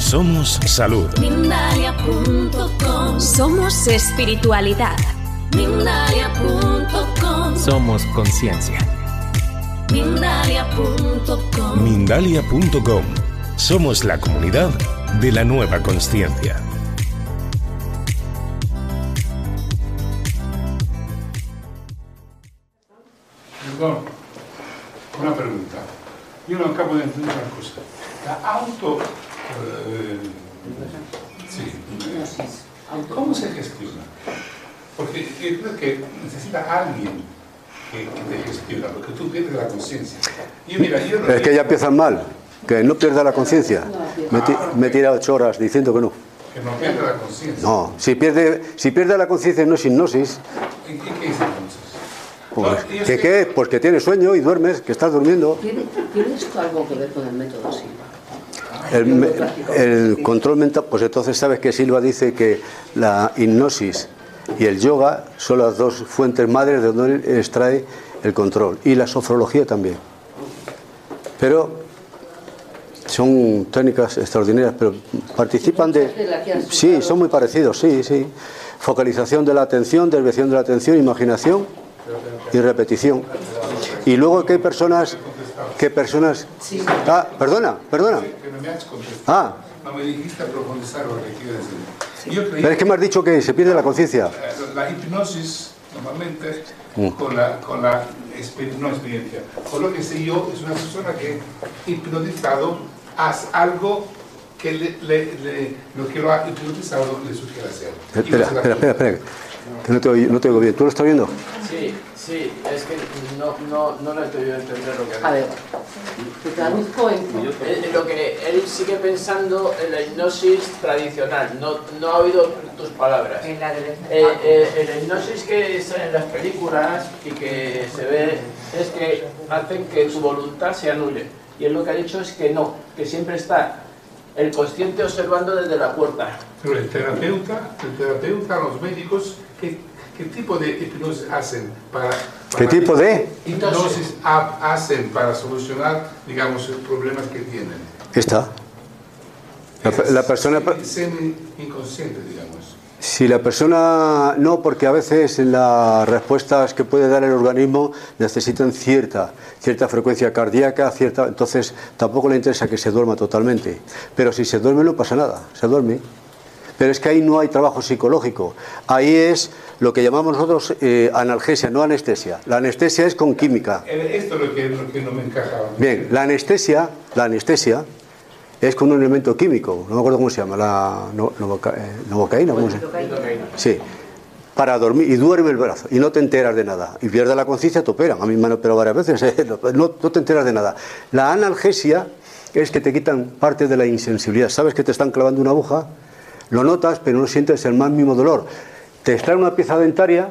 Somos salud. Mindalia.com. Somos espiritualidad. Mindalia.com. Somos conciencia. Mindalia.com. Mindalia.com. Somos la comunidad de la nueva consciencia. Perdón, una pregunta. Yo no acabo de entender una cosa. La ¿cómo se gestiona? Porque yo creo que necesita alguien que te gestiona, porque tú pierdes la conciencia. Es que ya empiezan mal, que no pierda la conciencia. Me he tirado 8 horas diciendo que no. Que no pierde la conciencia. No, si pierde la conciencia no es hipnosis. ¿Qué es entonces? Pues, ¿qué es? Pues que tienes sueño y duermes, que estás durmiendo. ¿Tiene esto algo que ver con el método Silva? El control mental, pues entonces sabes que Silva dice que la hipnosis y el yoga son las dos fuentes madres de donde extrae el control, y la sofrología también. Pero son técnicas extraordinarias, pero participan de... Sí, son muy parecidos, sí. Focalización de la atención, desviación de la atención, imaginación y repetición. Y luego que hay personas... Ah, perdona. Que no me has contestado. No me dijiste profundizar lo que quieres decir. Pero es que me has dicho que se pierde la conciencia. La hipnosis, normalmente, con la no experiencia. Por lo que sé yo, es una persona que, hipnotizado, hace algo que lo que lo ha hipnotizado le sugiere hacer. Espera. Que no te oigo bien. ¿Tú lo estás viendo? Sí, es que no le he podido entender lo que ha dicho. A ver, te traduzco en lo que él sigue pensando en la hipnosis tradicional, no ha oído tus palabras. En la hipnosis que es en las películas y que se ve es que hacen que tu voluntad se anule. Y él lo que ha dicho es que no, que siempre está el consciente observando desde la puerta. Pero el terapeuta, los médicos, ¿qué tipo de hipnosis hacen para ¿Qué tipo de hipnosis hacen para solucionar, digamos, los problemas que tienen? Esta. La persona... inconsciente, digamos. Si la persona... No, porque a veces las respuestas que puede dar el organismo necesitan cierta frecuencia cardíaca, entonces tampoco le interesa que se duerma totalmente. Pero si se duerme no pasa nada, se duerme. Pero es que ahí no hay trabajo psicológico. Ahí es lo que llamamos nosotros analgesia, no anestesia. La anestesia es con química. Esto es lo que no me encajaba. Bien, la anestesia es con un elemento químico. No me acuerdo cómo se llama, la novocaína. ¿Cómo se llama? Sí. Para dormir, y duerme el brazo, y no te enteras de nada. Y pierdes la conciencia, te operan. A mí me han operado varias veces, no te enteras de nada. La analgesia es que te quitan parte de la insensibilidad. Sabes que te están clavando una aguja, lo notas, pero no sientes el más mínimo dolor. Te extraen una pieza dentaria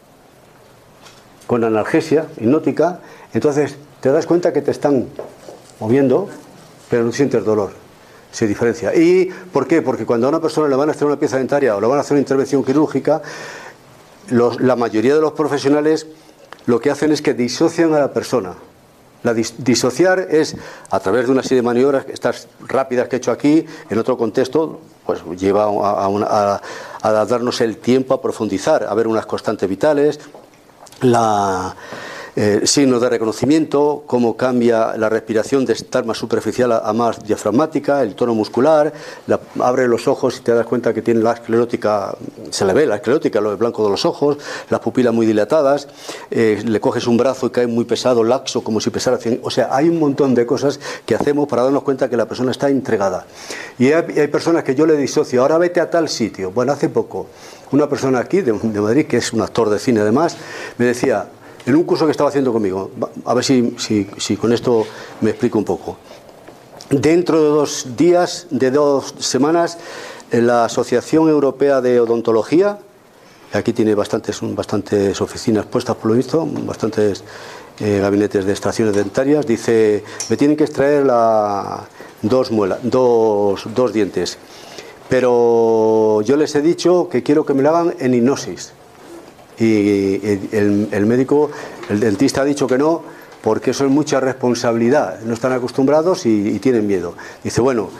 con analgesia hipnótica, entonces te das cuenta que te están moviendo, pero no sientes dolor. Se diferencia. ¿Y por qué? Porque cuando a una persona le van a hacer una pieza dentaria o le van a hacer una intervención quirúrgica, la mayoría de los profesionales lo que hacen es que disocian a la persona. Disociar es a través de una serie de maniobras, estas rápidas que he hecho aquí, en otro contexto, pues lleva a darnos el tiempo a profundizar, a ver unas constantes vitales, signos de reconocimiento, cómo cambia la respiración de estar más superficial a más diafragmática, el tono muscular, abre los ojos y te das cuenta que tiene la esclerótica, se le ve la esclerótica, lo blanco de los ojos, las pupilas muy dilatadas, le coges un brazo y cae muy pesado, laxo, como si pesara 100. O sea, hay un montón de cosas que hacemos para darnos cuenta que la persona está entregada. Y hay personas que yo le disocio, ahora vete a tal sitio. Bueno, hace poco, una persona aquí de Madrid, que es un actor de cine además, me decía, en un curso que estaba haciendo conmigo, a ver si con esto me explico un poco. Dentro de 2 días, de 2 semanas, la Asociación Europea de Odontología, aquí tiene bastantes oficinas puestas por lo visto, bastantes gabinetes de extracciones dentarias, dice, me tienen que extraer 2 dientes. Pero yo les he dicho que quiero que me lo hagan en hipnosis. Y el médico, el dentista ha dicho que no, porque eso es mucha responsabilidad, no están acostumbrados y tienen miedo. Dice, bueno,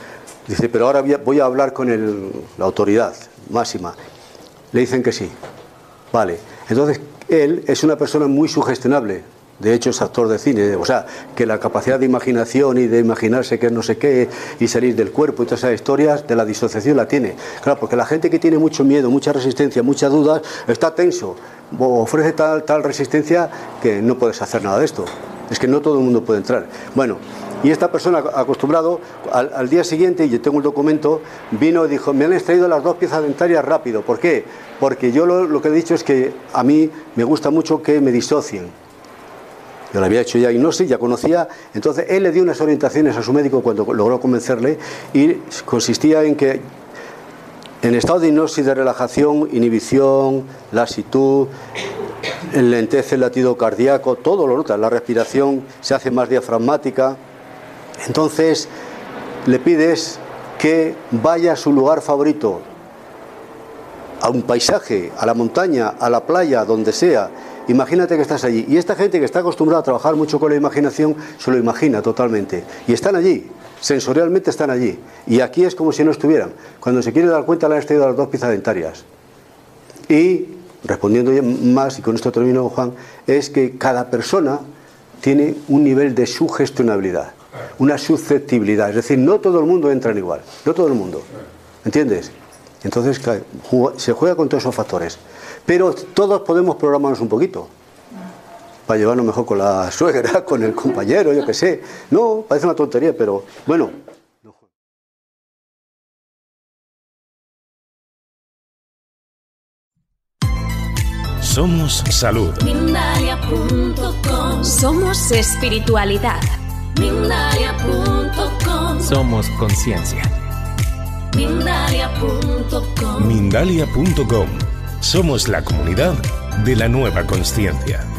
Dice, pero ahora voy a hablar con la autoridad máxima. Le dicen que sí. Vale. Entonces, él es una persona muy sugestionable. De hecho, es actor de cine. O sea, que la capacidad de imaginación y de imaginarse que es no sé qué y salir del cuerpo y todas esas historias de la disociación la tiene. Claro, porque la gente que tiene mucho miedo, mucha resistencia, muchas dudas, está tenso. Ofrece tal resistencia que no puedes hacer nada de esto. Es que no todo el mundo puede entrar. Bueno, y esta persona acostumbrado, al día siguiente, y yo tengo un documento, vino y dijo, me han extraído las 2 piezas dentarias rápido. ¿Por qué? Porque yo lo que he dicho es que a mí me gusta mucho que me disocien. Yo le había hecho ya hipnosis, ya conocía. Entonces él le dio unas orientaciones a su médico cuando logró convencerle, y consistía en que en estado de hipnosis, de relajación, inhibición, laxitud, lentece el latido cardíaco, todo lo nota, la respiración se hace más diafragmática. Entonces le pides que vaya a su lugar favorito, a un paisaje, a la montaña, a la playa, donde sea. Imagínate que estás allí. Y esta gente que está acostumbrada a trabajar mucho con la imaginación, se lo imagina totalmente. Y están allí, sensorialmente están allí. Y aquí es como si no estuvieran. Cuando se quiere dar cuenta, le han extraído las 2 piezas dentarias. Y, respondiendo más, y con esto termino, Juan, es que cada persona tiene un nivel de sugestionabilidad, una susceptibilidad. Es decir, no todo el mundo entra en igual. No todo el mundo. ¿Entiendes? Entonces, se juega con todos esos factores. Pero todos podemos programarnos un poquito para llevarnos mejor con la suegra, con el compañero, yo qué sé. No, parece una tontería, pero bueno. Somos salud. Mindalia.com. Somos espiritualidad. Mindalia.com. Somos conciencia. Mindalia.com. Mindalia.com. Somos la comunidad de la nueva consciencia.